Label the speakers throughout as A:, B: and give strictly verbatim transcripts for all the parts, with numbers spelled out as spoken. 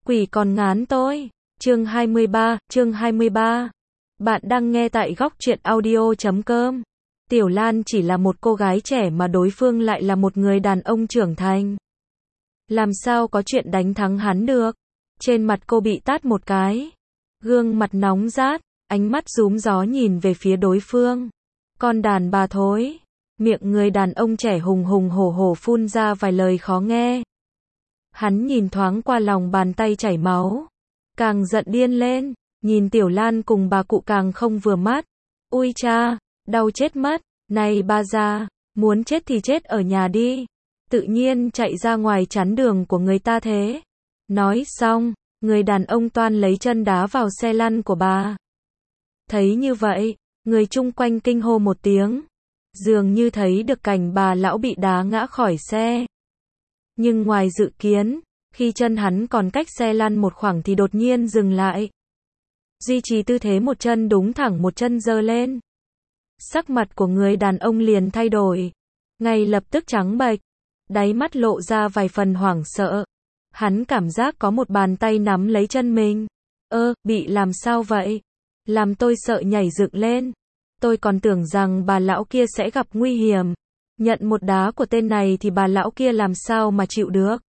A: Quỷ còn ngán tôi. Chương hai mươi ba, chương hai mươi ba. Bạn đang nghe tại góc truyện audio chấm com. Tiểu Lan chỉ là một cô gái trẻ mà đối phương lại là một người đàn ông trưởng thành. Làm sao có chuyện đánh thắng hắn được? Trên mặt cô bị tát một cái. Gương mặt nóng rát, ánh mắt rúm gió nhìn về phía đối phương. Con đàn bà thối. Miệng người đàn ông trẻ hùng hùng hổ hổ phun ra vài lời khó nghe. Hắn nhìn thoáng qua lòng bàn tay chảy máu. Càng giận điên lên, nhìn Tiểu Lan cùng bà cụ càng không vừa mắt. Ui cha, đau chết mất, này ba già, muốn chết thì chết ở nhà đi. Tự nhiên chạy ra ngoài chắn đường của người ta thế. Nói xong, người đàn ông toan lấy chân đá vào xe lăn của bà. Thấy như vậy, người chung quanh kinh hô một tiếng. Dường như thấy được cảnh bà lão bị đá ngã khỏi xe. Nhưng ngoài dự kiến, khi chân hắn còn cách xe lăn một khoảng thì đột nhiên dừng lại. Duy trì tư thế một chân đúng thẳng một chân giơ lên. Sắc mặt của người đàn ông liền thay đổi. Ngay lập tức trắng bệch. Đáy mắt lộ ra vài phần hoảng sợ. Hắn cảm giác có một bàn tay nắm lấy chân mình. Ơ, bị làm sao vậy? Làm tôi sợ nhảy dựng lên. Tôi còn tưởng rằng bà lão kia sẽ gặp nguy hiểm. Nhận một đá của tên này thì bà lão kia làm sao mà chịu được?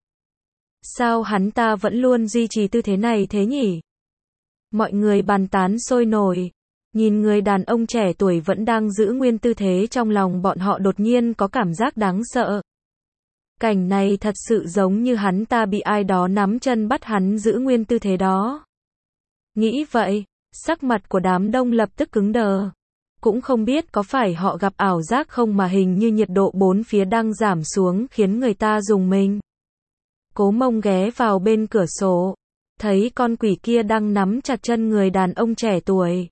A: Sao hắn ta vẫn luôn duy trì tư thế này thế nhỉ? Mọi người bàn tán sôi nổi. Nhìn người đàn ông trẻ tuổi vẫn đang giữ nguyên tư thế, trong lòng bọn họ đột nhiên có cảm giác đáng sợ. Cảnh này thật sự giống như hắn ta bị ai đó nắm chân bắt hắn giữ nguyên tư thế đó. Nghĩ vậy, sắc mặt của đám đông lập tức cứng đờ. Cũng không biết có phải họ gặp ảo giác không mà hình như nhiệt độ bốn phía đang giảm xuống khiến người ta rùng mình. Cố Mông ghé vào bên cửa sổ, thấy con quỷ kia đang nắm chặt chân người đàn ông trẻ tuổi.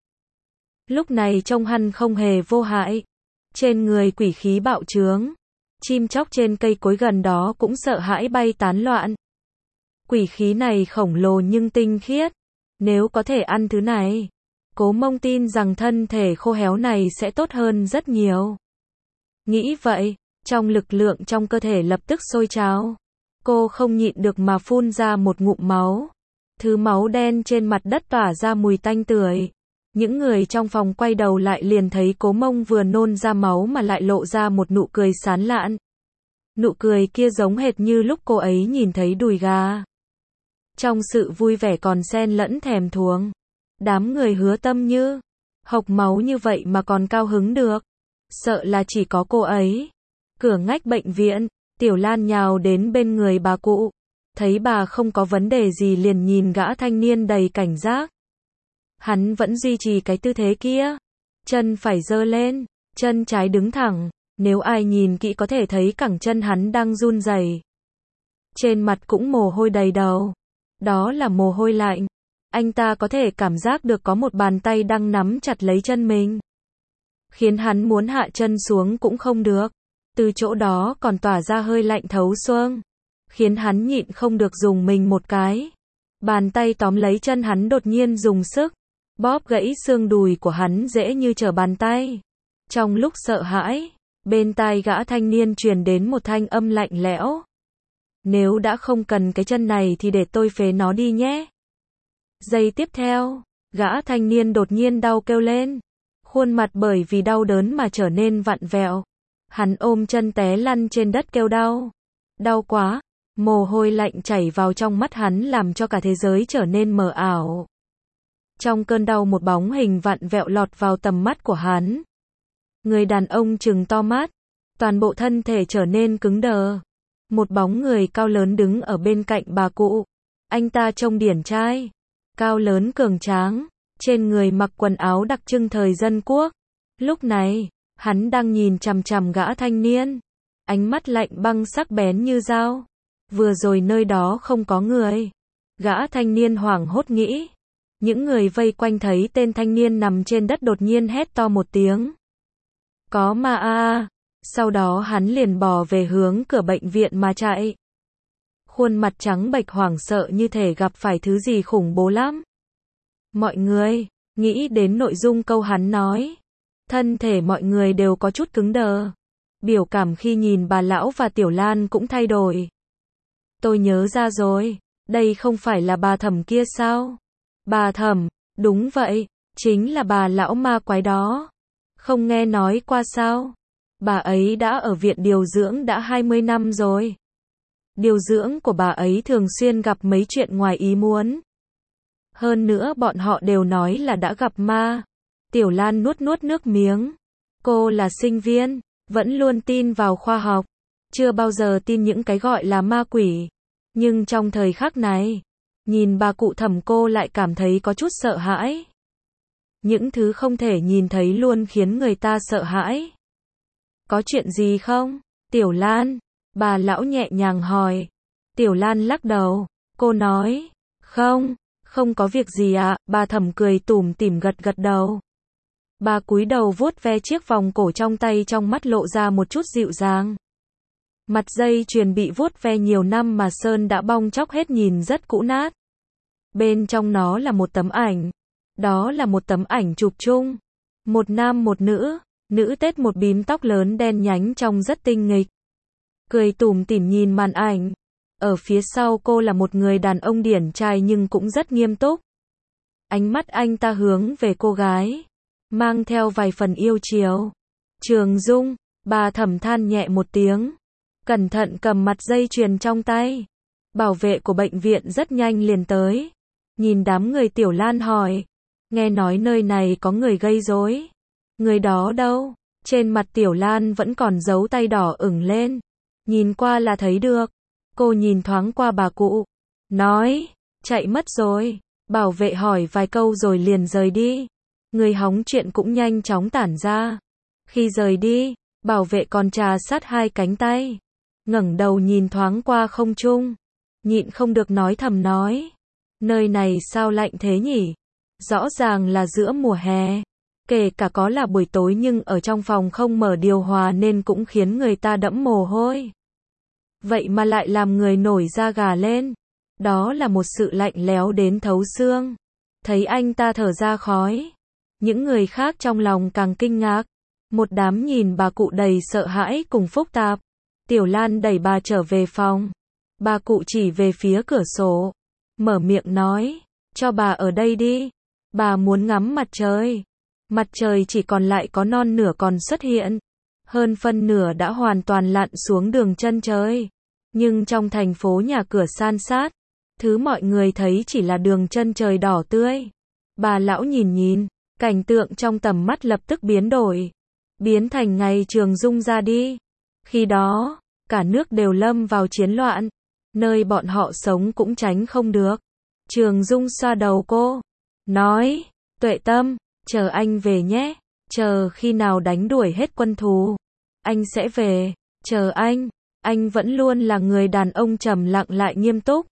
A: Lúc này trông hắn không hề vô hại. Trên người quỷ khí bạo trướng. Chim chóc trên cây cối gần đó cũng sợ hãi bay tán loạn. Quỷ khí này khổng lồ nhưng tinh khiết. Nếu có thể ăn thứ này, Cố Mông tin rằng thân thể khô héo này sẽ tốt hơn rất nhiều. Nghĩ vậy, trong lực lượng trong cơ thể lập tức sôi trào. Cô không nhịn được mà phun ra một ngụm máu. Thứ máu đen trên mặt đất tỏa ra mùi tanh tưởi. Những người trong phòng quay đầu lại liền thấy Cố Mông vừa nôn ra máu mà lại lộ ra một nụ cười sán lạn. Nụ cười kia giống hệt như lúc cô ấy nhìn thấy đùi gà. Trong sự vui vẻ còn xen lẫn thèm thuồng. Đám người Hứa Tâm Như, hộc máu như vậy mà còn cao hứng được. Sợ là chỉ có cô ấy. Cửa ngách bệnh viện, Tiểu Lan nhào đến bên người bà cụ. Thấy bà không có vấn đề gì liền nhìn gã thanh niên đầy cảnh giác. Hắn vẫn duy trì cái tư thế kia. Chân phải giơ lên, chân trái đứng thẳng. Nếu ai nhìn kỹ có thể thấy cẳng chân hắn đang run rẩy. Trên mặt cũng mồ hôi đầy đầu. Đó là mồ hôi lạnh. Anh ta có thể cảm giác được có một bàn tay đang nắm chặt lấy chân mình. Khiến hắn muốn hạ chân xuống cũng không được. Từ chỗ đó còn tỏa ra hơi lạnh thấu xương. Khiến hắn nhịn không được dùng mình một cái. Bàn tay tóm lấy chân hắn đột nhiên dùng sức. Bóp gãy xương đùi của hắn dễ như trở bàn tay. Trong lúc sợ hãi, bên tai gã thanh niên truyền đến một thanh âm lạnh lẽo. Nếu đã không cần cái chân này thì để tôi phế nó đi nhé. Giây tiếp theo, gã thanh niên đột nhiên đau kêu lên. Khuôn mặt bởi vì đau đớn mà trở nên vặn vẹo. Hắn ôm chân té lăn trên đất kêu đau. Đau quá, mồ hôi lạnh chảy vào trong mắt hắn làm cho cả thế giới trở nên mờ ảo. Trong cơn đau một bóng hình vặn vẹo lọt vào tầm mắt của hắn. Người đàn ông trừng to mắt, toàn bộ thân thể trở nên cứng đờ. Một bóng người cao lớn đứng ở bên cạnh bà cụ. Anh ta trông điển trai, cao lớn cường tráng, trên người mặc quần áo đặc trưng thời dân quốc. Lúc này, hắn đang nhìn chằm chằm gã thanh niên. Ánh mắt lạnh băng sắc bén như dao. Vừa rồi nơi đó không có người. Gã thanh niên hoảng hốt nghĩ. Những người vây quanh thấy tên thanh niên nằm trên đất đột nhiên hét to một tiếng. Có ma a. Sau đó hắn liền bò về hướng cửa bệnh viện mà chạy. Khuôn mặt trắng bệch hoảng sợ như thể gặp phải thứ gì khủng bố lắm. Mọi người, nghĩ đến nội dung câu hắn nói. Thân thể mọi người đều có chút cứng đờ. Biểu cảm khi nhìn bà lão và Tiểu Lan cũng thay đổi. Tôi nhớ ra rồi. Đây không phải là bà Thẩm kia sao? Bà Thẩm, đúng vậy, chính là bà lão ma quái đó. Không nghe nói qua sao? Bà ấy đã ở viện điều dưỡng đã hai mươi năm rồi. Điều dưỡng của bà ấy thường xuyên gặp mấy chuyện ngoài ý muốn. Hơn nữa bọn họ đều nói là đã gặp ma. Tiểu Lan nuốt nuốt nước miếng. Cô là sinh viên, vẫn luôn tin vào khoa học. Chưa bao giờ tin những cái gọi là ma quỷ. Nhưng trong thời khắc này, nhìn bà cụ Thẩm cô lại cảm thấy có chút sợ hãi. Những thứ không thể nhìn thấy luôn khiến người ta sợ hãi. Có chuyện gì không? Tiểu Lan, bà lão nhẹ nhàng hỏi. Tiểu Lan lắc đầu, cô nói, không, không có việc gì ạ, bà Thẩm cười tủm tỉm gật gật đầu. Bà cúi đầu vuốt ve chiếc vòng cổ trong tay, trong mắt lộ ra một chút dịu dàng. Mặt dây chuyền bị vuốt ve nhiều năm mà sơn đã bong tróc hết, nhìn rất cũ nát. Bên trong nó là một tấm ảnh. Đó là một tấm ảnh chụp chung. Một nam một nữ, nữ tết một bím tóc lớn đen nhánh trông rất tinh nghịch. Cười tủm tỉm nhìn màn ảnh. Ở phía sau cô là một người đàn ông điển trai nhưng cũng rất nghiêm túc. Ánh mắt anh ta hướng về cô gái, mang theo vài phần yêu chiều. Trường Dung, bà Thẩm than nhẹ một tiếng. Cẩn thận cầm mặt dây chuyền trong tay. Bảo vệ của bệnh viện rất nhanh liền tới. Nhìn đám người, Tiểu Lan hỏi. Nghe nói nơi này có người gây rối. Người đó đâu? Trên mặt Tiểu Lan vẫn còn dấu tay đỏ ửng lên. Nhìn qua là thấy được. Cô nhìn thoáng qua bà cụ. Nói, chạy mất rồi. Bảo vệ hỏi vài câu rồi liền rời đi. Người hóng chuyện cũng nhanh chóng tản ra. Khi rời đi, bảo vệ còn trà sát hai cánh tay. Ngẩng đầu nhìn thoáng qua không trung. Nhịn không được nói thầm nói. Nơi này sao lạnh thế nhỉ? Rõ ràng là giữa mùa hè. Kể cả có là buổi tối nhưng ở trong phòng không mở điều hòa nên cũng khiến người ta đẫm mồ hôi. Vậy mà lại làm người nổi da gà lên. Đó là một sự lạnh lẽo đến thấu xương. Thấy anh ta thở ra khói. Những người khác trong lòng càng kinh ngạc. Một đám nhìn bà cụ đầy sợ hãi cùng phức tạp. Tiểu Lan đẩy bà trở về phòng. Bà cụ chỉ về phía cửa sổ. Mở miệng nói. Cho bà ở đây đi. Bà muốn ngắm mặt trời. Mặt trời chỉ còn lại có non nửa còn xuất hiện. Hơn phân nửa đã hoàn toàn lặn xuống đường chân trời. Nhưng trong thành phố nhà cửa san sát. Thứ mọi người thấy chỉ là đường chân trời đỏ tươi. Bà lão nhìn nhìn. Cảnh tượng trong tầm mắt lập tức biến đổi. Biến thành ngày Trường Dung ra đi. Khi đó, cả nước đều lâm vào chiến loạn. Nơi bọn họ sống cũng tránh không được. Trường Dung xoa đầu cô. Nói, Tuệ Tâm, chờ anh về nhé. Chờ khi nào đánh đuổi hết quân thù. Anh sẽ về. Chờ anh. Anh vẫn luôn là người đàn ông trầm lặng lại nghiêm túc.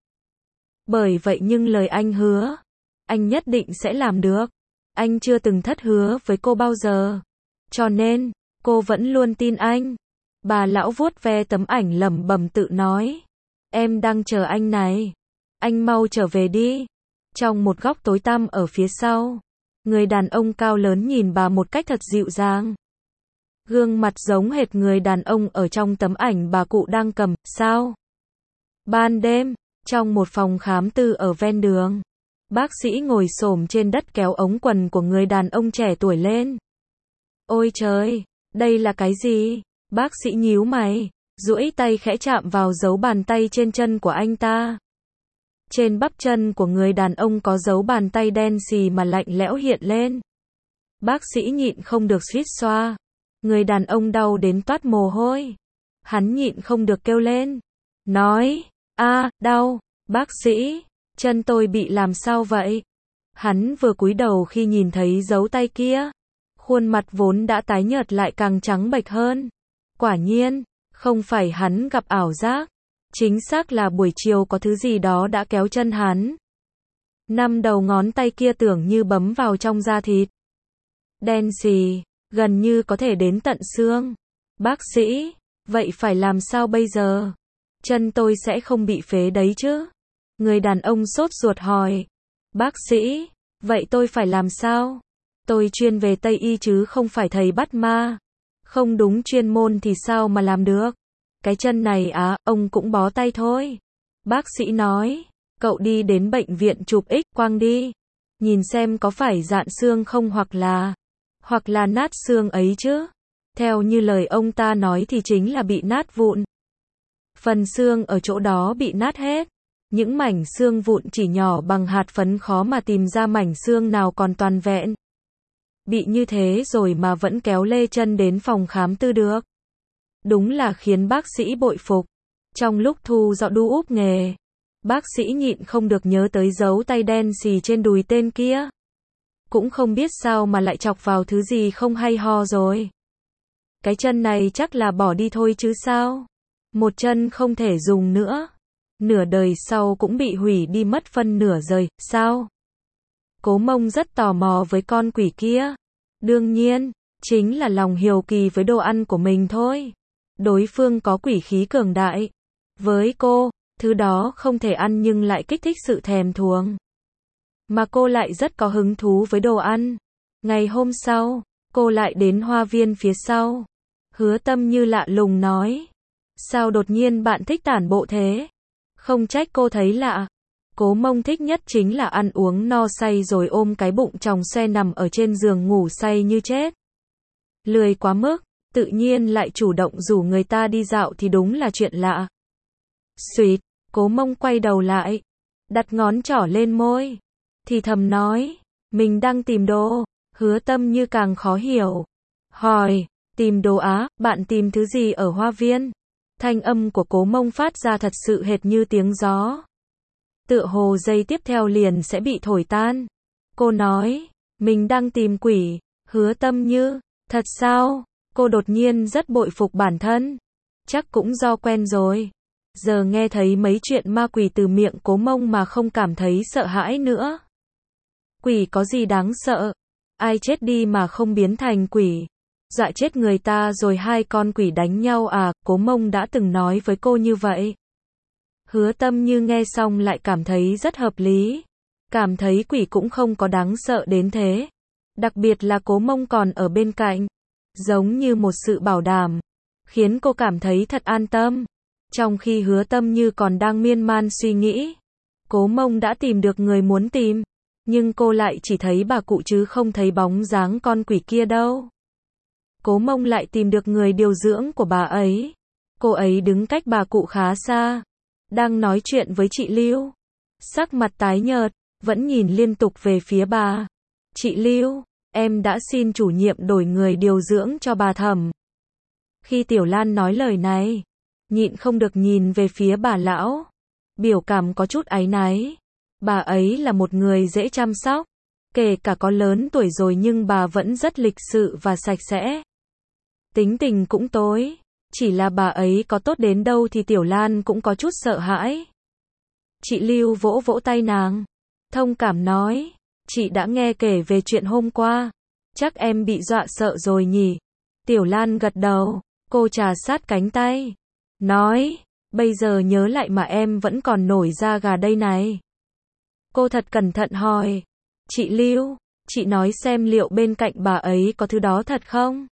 A: Bởi vậy nhưng lời anh hứa. Anh nhất định sẽ làm được. Anh chưa từng thất hứa với cô bao giờ. Cho nên, cô vẫn luôn tin anh. Bà lão vuốt ve tấm ảnh lẩm bẩm tự nói. Em đang chờ anh này. Anh mau trở về đi. Trong một góc tối tăm ở phía sau. Người đàn ông cao lớn nhìn bà một cách thật dịu dàng. Gương mặt giống hệt người đàn ông ở trong tấm ảnh bà cụ đang cầm. Sao? Ban đêm, trong một phòng khám tư ở ven đường. Bác sĩ ngồi xổm trên đất kéo ống quần của người đàn ông trẻ tuổi lên. Ôi trời, đây là cái gì? Bác sĩ nhíu mày, duỗi tay khẽ chạm vào dấu bàn tay trên chân của anh ta. Trên bắp chân của người đàn ông có dấu bàn tay đen xì mà lạnh lẽo hiện lên. Bác sĩ nhịn không được suýt xoa. Người đàn ông đau đến toát mồ hôi. Hắn nhịn không được kêu lên. Nói, a, đau, bác sĩ, chân tôi bị làm sao vậy? Hắn vừa cúi đầu khi nhìn thấy dấu tay kia. Khuôn mặt vốn đã tái nhợt lại càng trắng bệch hơn. Quả nhiên, không phải hắn gặp ảo giác. Chính xác là buổi chiều có thứ gì đó đã kéo chân hắn. Năm đầu ngón tay kia tưởng như bấm vào trong da thịt. Đen xì, gần như có thể đến tận xương. Bác sĩ, vậy phải làm sao bây giờ? Chân tôi sẽ không bị phế đấy chứ? Người đàn ông sốt ruột hỏi. Bác sĩ, vậy tôi phải làm sao? Tôi chuyên về Tây Y chứ không phải thầy bắt ma. Không đúng chuyên môn thì sao mà làm được? Cái chân này á, ông cũng bó tay thôi. Bác sĩ nói. cậu đi đến bệnh viện chụp X-quang đi. Nhìn xem có phải dạn xương không hoặc là, hoặc là nát xương ấy chứ. Theo như lời ông ta nói thì chính là bị nát vụn. Phần xương ở chỗ đó bị nát hết. Những mảnh xương vụn chỉ nhỏ bằng hạt phấn, khó mà tìm ra mảnh xương nào còn toàn vẹn. Bị như thế rồi mà vẫn kéo lê chân đến phòng khám tư được. Đúng là khiến bác sĩ bội phục. Trong lúc thu dọn đu úp nghề, bác sĩ nhịn không được nhớ tới dấu tay đen xì trên đùi tên kia. Cũng không biết sao mà lại chọc vào thứ gì không hay ho rồi. Cái chân này chắc là bỏ đi thôi chứ sao. Một chân không thể dùng nữa. Nửa đời sau cũng bị hủy đi mất phân nửa rồi, sao? Cố Mông rất tò mò với con quỷ kia. Đương nhiên, chính là lòng hiếu kỳ với đồ ăn của mình thôi. Đối phương có quỷ khí cường đại. Với cô, thứ đó không thể ăn nhưng lại kích thích sự thèm thuồng. Mà cô lại rất có hứng thú với đồ ăn. Ngày hôm sau, cô lại đến hoa viên phía sau. Hứa Tâm Như lạ lùng nói. Sao đột nhiên bạn thích tản bộ thế? Không trách cô thấy lạ. Cố Mông thích nhất chính là ăn uống no say rồi ôm cái bụng tròng xoe nằm ở trên giường ngủ say như chết. Lười quá mức, tự nhiên lại chủ động rủ người ta đi dạo thì đúng là chuyện lạ. Xuyệt, Cố Mông quay đầu lại, đặt ngón trỏ lên môi, thì thầm nói, mình đang tìm đồ. Hứa Tâm Như càng khó hiểu. Hỏi, tìm đồ á, bạn tìm thứ gì ở hoa viên? Thanh âm của Cố Mông phát ra thật sự hệt như tiếng gió. Tựa hồ giây tiếp theo liền sẽ bị thổi tan. Cô nói, mình đang tìm quỷ. Hứa Tâm Như, thật sao? Cô đột nhiên rất bội phục bản thân. Chắc cũng do quen rồi. Giờ nghe thấy mấy chuyện ma quỷ từ miệng Cố Mông mà không cảm thấy sợ hãi nữa. Quỷ có gì đáng sợ? Ai chết đi mà không biến thành quỷ? Dọa chết người ta rồi hai con quỷ đánh nhau à? Cố Mông đã từng nói với cô như vậy. Hứa Tâm Như nghe xong lại cảm thấy rất hợp lý. Cảm thấy quỷ cũng không có đáng sợ đến thế. Đặc biệt là Cố Mông còn ở bên cạnh. Giống như một sự bảo đảm. Khiến cô cảm thấy thật an tâm. Trong khi Hứa Tâm Như còn đang miên man suy nghĩ. Cố Mông đã tìm được người muốn tìm. Nhưng cô lại chỉ thấy bà cụ chứ không thấy bóng dáng con quỷ kia đâu. Cố Mông lại tìm được người điều dưỡng của bà ấy. Cô ấy đứng cách bà cụ khá xa. Đang nói chuyện với chị Lưu. Sắc mặt tái nhợt, vẫn nhìn liên tục về phía bà. Chị Lưu, em đã xin chủ nhiệm đổi người điều dưỡng cho bà Thẩm. Khi Tiểu Lan nói lời này, nhịn không được nhìn về phía bà lão. Biểu cảm có chút áy náy. Bà ấy là một người dễ chăm sóc. Kể cả có lớn tuổi rồi nhưng bà vẫn rất lịch sự và sạch sẽ. Tính tình cũng tối. Chỉ là bà ấy có tốt đến đâu thì Tiểu Lan cũng có chút sợ hãi. Chị Lưu vỗ vỗ tay nàng. Thông cảm nói. Chị đã nghe kể về chuyện hôm qua. Chắc em bị dọa sợ rồi nhỉ? Tiểu Lan gật đầu. Cô trà sát cánh tay. Nói. Bây giờ nhớ lại mà em vẫn còn nổi da gà đây này. Cô thật cẩn thận hỏi. Chị Lưu, chị nói xem liệu bên cạnh bà ấy có thứ đó thật không?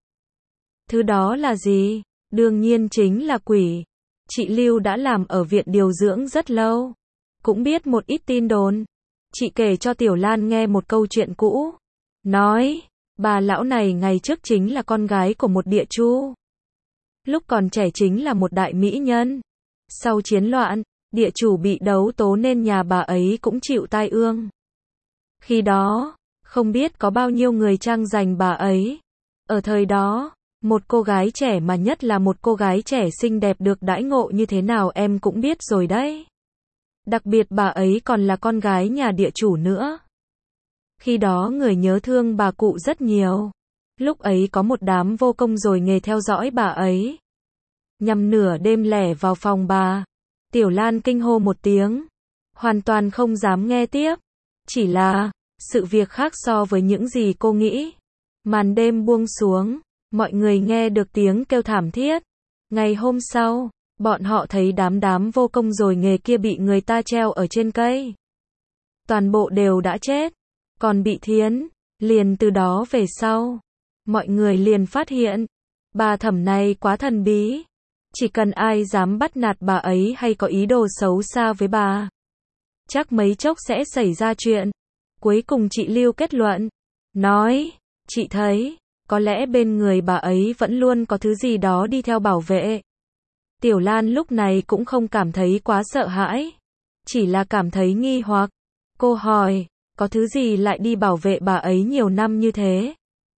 A: Thứ đó là gì? Đương nhiên chính là quỷ. Chị Lưu đã làm ở viện điều dưỡng rất lâu. Cũng biết một ít tin đồn. Chị kể cho Tiểu Lan nghe một câu chuyện cũ. Nói, bà lão này ngày trước chính là con gái của một địa chu. Lúc còn trẻ chính là một đại mỹ nhân. Sau chiến loạn, địa chủ bị đấu tố nên nhà bà ấy cũng chịu tai ương. Khi đó, không biết có bao nhiêu người tranh giành bà ấy. Ở thời đó, một cô gái trẻ mà nhất là một cô gái trẻ xinh đẹp được đãi ngộ như thế nào em cũng biết rồi đấy. Đặc biệt bà ấy còn là con gái nhà địa chủ nữa. Khi đó người nhớ thương bà cụ rất nhiều. Lúc ấy có một đám vô công rồi nghề theo dõi bà ấy. Nhằm nửa đêm lẻ vào phòng bà. Tiểu Lan kinh hô một tiếng. Hoàn toàn không dám nghe tiếp. Chỉ là, sự việc khác so với những gì cô nghĩ. Màn đêm buông xuống. Mọi người nghe được tiếng kêu thảm thiết. Ngày hôm sau, bọn họ thấy đám đám vô công rồi nghề kia bị người ta treo ở trên cây. Toàn bộ đều đã chết. Còn bị thiến. Liền từ đó về sau, mọi người liền phát hiện. Bà Thẩm này quá thần bí. Chỉ cần ai dám bắt nạt bà ấy hay có ý đồ xấu xa với bà, chắc mấy chốc sẽ xảy ra chuyện. Cuối cùng chị Lưu kết luận, nói, chị thấy, có lẽ bên người bà ấy vẫn luôn có thứ gì đó đi theo bảo vệ. Tiểu Lan lúc này cũng không cảm thấy quá sợ hãi, chỉ là cảm thấy nghi hoặc. Cô hỏi, có thứ gì lại đi bảo vệ bà ấy nhiều năm như thế?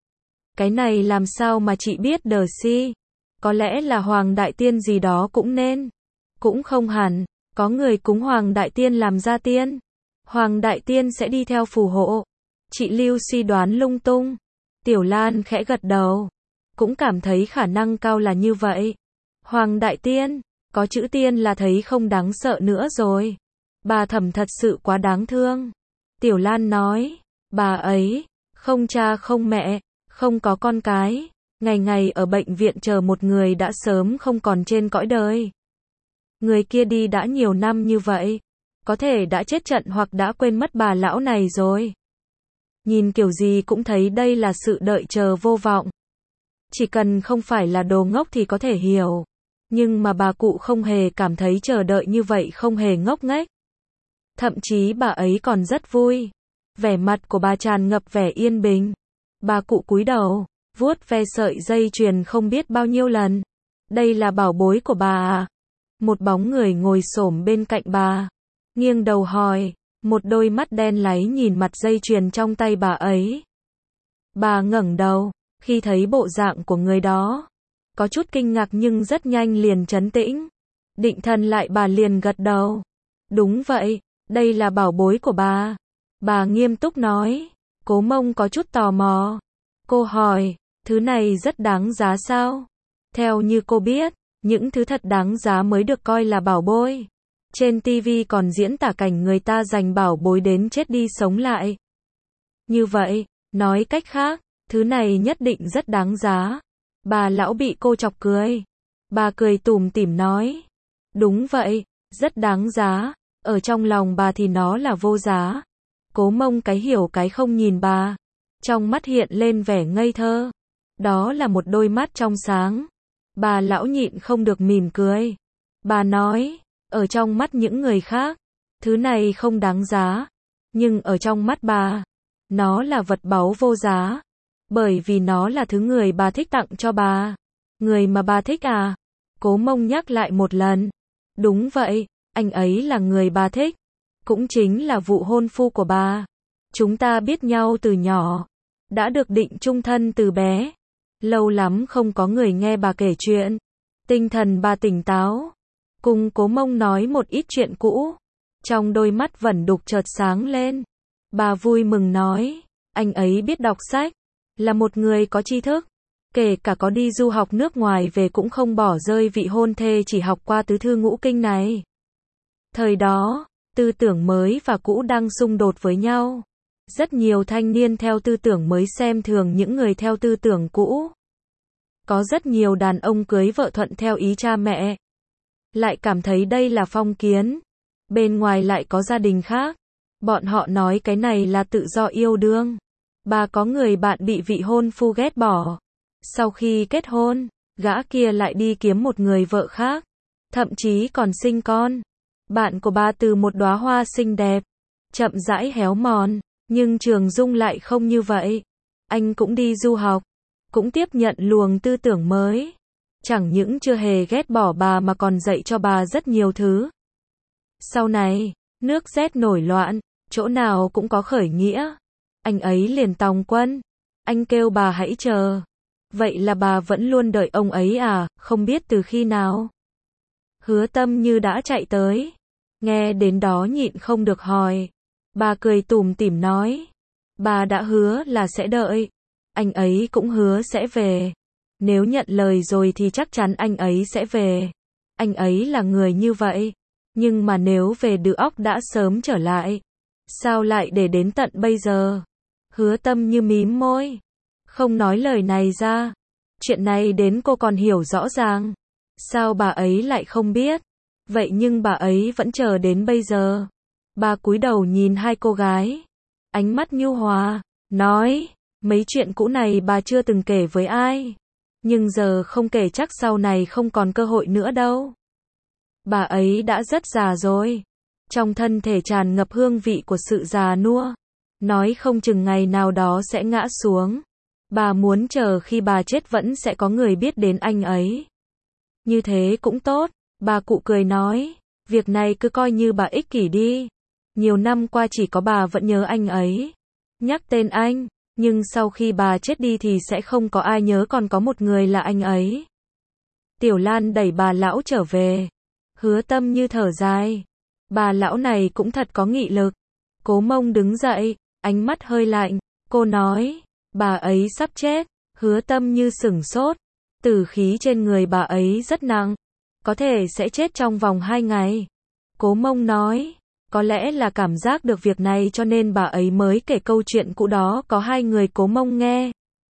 A: Cái này làm sao mà chị biết đờ si? Có lẽ là Hoàng Đại Tiên gì đó cũng nên. Cũng không hẳn, có người cúng Hoàng Đại Tiên làm gia tiên. Hoàng Đại Tiên sẽ đi theo phù hộ. Chị Lưu suy đoán lung tung. Tiểu Lan khẽ gật đầu. Cũng cảm thấy khả năng cao là như vậy. Hoàng Đại Tiên, có chữ tiên là thấy không đáng sợ nữa rồi. Bà Thẩm thật sự quá đáng thương. Tiểu Lan nói, bà ấy, không cha không mẹ, không có con cái, ngày ngày ở bệnh viện chờ một người đã sớm không còn trên cõi đời. Người kia đi đã nhiều năm như vậy, có thể đã chết trận hoặc đã quên mất bà lão này rồi. Nhìn kiểu gì cũng thấy đây là sự đợi chờ vô vọng. Chỉ cần không phải là đồ ngốc thì có thể hiểu. Nhưng mà bà cụ không hề cảm thấy chờ đợi như vậy, không hề ngốc nghếch. Thậm chí bà ấy còn rất vui. Vẻ mặt của bà tràn ngập vẻ yên bình. Bà cụ cúi đầu, vuốt ve sợi dây chuyền không biết bao nhiêu lần. Đây là bảo bối của bà à? Một bóng người ngồi xổm bên cạnh bà, nghiêng đầu hỏi, một đôi mắt đen láy nhìn mặt dây chuyền trong tay bà ấy. Bà ngẩng đầu, khi thấy bộ dạng của người đó, có chút kinh ngạc nhưng rất nhanh liền trấn tĩnh. Định thần lại bà liền gật đầu. Đúng vậy, đây là bảo bối của bà. Bà nghiêm túc nói. Cố Mông có chút tò mò. Cô hỏi, thứ này rất đáng giá sao? Theo như cô biết, những thứ thật đáng giá mới được coi là bảo bối. Trên ti vi còn diễn tả cảnh người ta giành bảo bối đến chết đi sống lại. Như vậy, nói cách khác, thứ này nhất định rất đáng giá. Bà lão bị cô chọc cười. Bà cười tủm tỉm nói. Đúng vậy, rất đáng giá. Ở trong lòng bà thì nó là vô giá. Cố Mông cái hiểu cái không nhìn bà. Trong mắt hiện lên vẻ ngây thơ. Đó là một đôi mắt trong sáng. Bà lão nhịn không được mỉm cười. Bà nói, ở trong mắt những người khác, thứ này không đáng giá. Nhưng ở trong mắt bà, nó là vật báu vô giá. Bởi vì nó là thứ người bà thích tặng cho bà. Người mà bà thích à? Cố Mông nhắc lại một lần. Đúng vậy, anh ấy là người bà thích. Cũng chính là vụ hôn phu của bà. Chúng ta biết nhau từ nhỏ. Đã được định chung thân từ bé. Lâu lắm không có người nghe bà kể chuyện. Tinh thần bà tỉnh táo. Cùng Cố Mông nói một ít chuyện cũ. Trong đôi mắt vẫn đục chợt sáng lên. Bà vui mừng nói. Anh ấy biết đọc sách. Là một người có tri thức. Kể cả có đi du học nước ngoài về cũng không bỏ rơi vị hôn thê chỉ học qua tứ thư ngũ kinh này. Thời đó, tư tưởng mới và cũ đang xung đột với nhau. Rất nhiều thanh niên theo tư tưởng mới xem thường những người theo tư tưởng cũ. Có rất nhiều đàn ông cưới vợ thuận theo ý cha mẹ. Lại cảm thấy đây là phong kiến. Bên ngoài lại có gia đình khác. Bọn họ nói cái này là tự do yêu đương. Bà có người bạn bị vị hôn phu ghét bỏ. Sau khi kết hôn, gã kia lại đi kiếm một người vợ khác. Thậm chí còn sinh con. Bạn của bà từ một đóa hoa xinh đẹp, chậm rãi héo mòn. Nhưng Trường Dung lại không như vậy. Anh cũng đi du học. Cũng tiếp nhận luồng tư tưởng mới. Chẳng những chưa hề ghét bỏ bà mà còn dạy cho bà rất nhiều thứ. Sau này, nước rét nổi loạn, chỗ nào cũng có khởi nghĩa. Anh ấy liền tòng quân. Anh kêu bà hãy chờ. Vậy là bà vẫn luôn đợi ông ấy à, không biết từ khi nào. Hứa Tâm như đã chạy tới. Nghe đến đó nhịn không được hỏi. Bà cười tủm tỉm nói. Bà đã hứa là sẽ đợi. Anh ấy cũng hứa sẽ về. Nếu nhận lời rồi thì chắc chắn anh ấy sẽ về. Anh ấy là người như vậy. Nhưng mà nếu về được óc đã sớm trở lại. Sao lại để đến tận bây giờ? Hứa Tâm như mím môi. Không nói lời này ra. Chuyện này đến cô còn hiểu rõ ràng. Sao bà ấy lại không biết? Vậy nhưng bà ấy vẫn chờ đến bây giờ. Bà cúi đầu nhìn hai cô gái. Ánh mắt nhu hòa. Nói. Mấy chuyện cũ này bà chưa từng kể với ai. Nhưng giờ không kể chắc sau này không còn cơ hội nữa đâu. Bà ấy đã rất già rồi. trong thân thể tràn ngập hương vị của sự già nua. Nói không chừng ngày nào đó sẽ ngã xuống. Bà muốn chờ khi bà chết vẫn sẽ có người biết đến anh ấy. Như thế cũng tốt, bà cụ cười nói, việc này cứ coi như bà ích kỷ đi. Nhiều năm qua chỉ có bà vẫn nhớ anh ấy, nhắc tên anh, nhưng sau khi bà chết đi thì sẽ không có ai nhớ còn có một người là anh ấy. Tiểu Lan đẩy bà lão trở về. Hứa Tâm Như thở dài. Bà lão này cũng thật có nghị lực. Cố Mông đứng dậy, ánh mắt hơi lạnh. Cô nói, bà ấy sắp chết. Hứa Tâm Như sửng sốt. Tử khí trên người bà ấy rất nặng. Có thể sẽ chết trong vòng hai ngày. Cố Mông nói, có lẽ là cảm giác được việc này cho nên bà ấy mới kể câu chuyện cũ đó có hai người. Cố Mông nghe.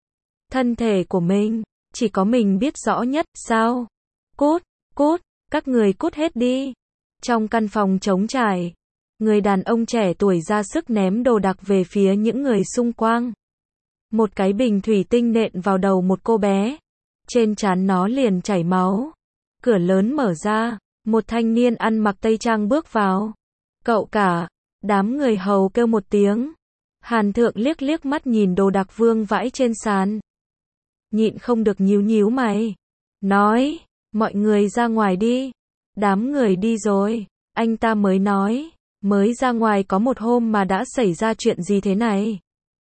A: Thân thể của mình, chỉ có mình biết rõ nhất, sao? Cút, cút, các người cút hết đi. Trong căn phòng trống trải, người đàn ông trẻ tuổi ra sức ném đồ đạc về phía những người xung quanh. Một cái bình thủy tinh nện vào đầu một cô bé. Trên trán nó liền chảy máu. Cửa lớn mở ra, một thanh niên ăn mặc tây trang bước vào. Cậu cả, đám người hầu kêu một tiếng. Hàn Thượng liếc liếc mắt nhìn đồ đạc vương vãi trên sàn. Nhịn không được nhíu nhíu mày. Nói, mọi người ra ngoài đi. Đám người đi rồi, anh ta mới nói, mới ra ngoài có một hôm mà đã xảy ra chuyện gì thế này.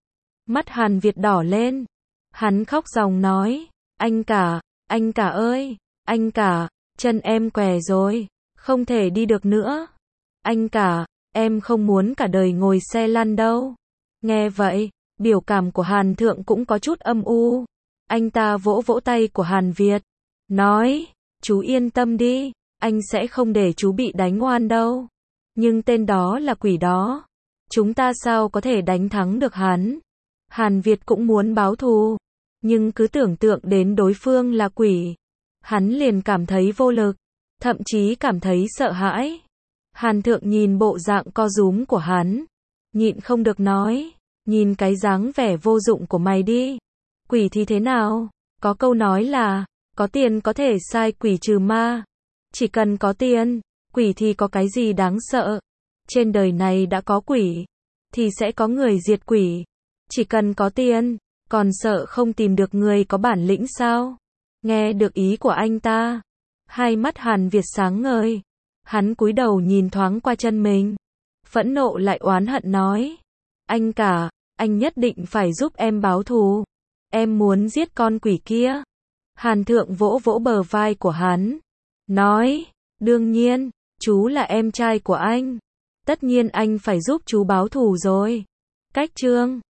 A: Mắt Hàn Việt đỏ lên. Hắn khóc ròng nói, anh cả, anh cả ơi, anh cả, chân em què rồi, không thể đi được nữa. Anh cả, em không muốn cả đời ngồi xe lăn đâu. Nghe vậy, biểu cảm của Hàn Thượng cũng có chút âm u. Anh ta vỗ vỗ tay của Hàn Việt, nói, chú yên tâm đi, anh sẽ không để chú bị đánh oan đâu. Nhưng tên đó là quỷ đó. Chúng ta sao có thể đánh thắng được hắn? Hàn Việt cũng muốn báo thù. Nhưng cứ tưởng tượng đến đối phương là quỷ. Hắn liền cảm thấy vô lực. Thậm chí cảm thấy sợ hãi. Hàn Thượng nhìn bộ dạng co rúm của hắn. Nhịn không được nói. Nhìn cái dáng vẻ vô dụng của mày đi. Quỷ thì thế nào? Có câu nói là, có tiền có thể sai quỷ trừ ma. Chỉ cần có tiền, quỷ thì có cái gì đáng sợ. Trên đời này đã có quỷ, thì sẽ có người diệt quỷ. Chỉ cần có tiền, còn sợ không tìm được người có bản lĩnh sao? Nghe được ý của anh ta, hai mắt Hàn Việt sáng ngời. Hắn cúi đầu nhìn thoáng qua chân mình. Phẫn nộ lại oán hận nói. Anh cả, anh nhất định phải giúp em báo thù. Em muốn giết con quỷ kia. Hàn Thượng vỗ vỗ bờ vai của hắn. Nói, đương nhiên, chú là em trai của anh. Tất nhiên anh phải giúp chú báo thù rồi. Cách chương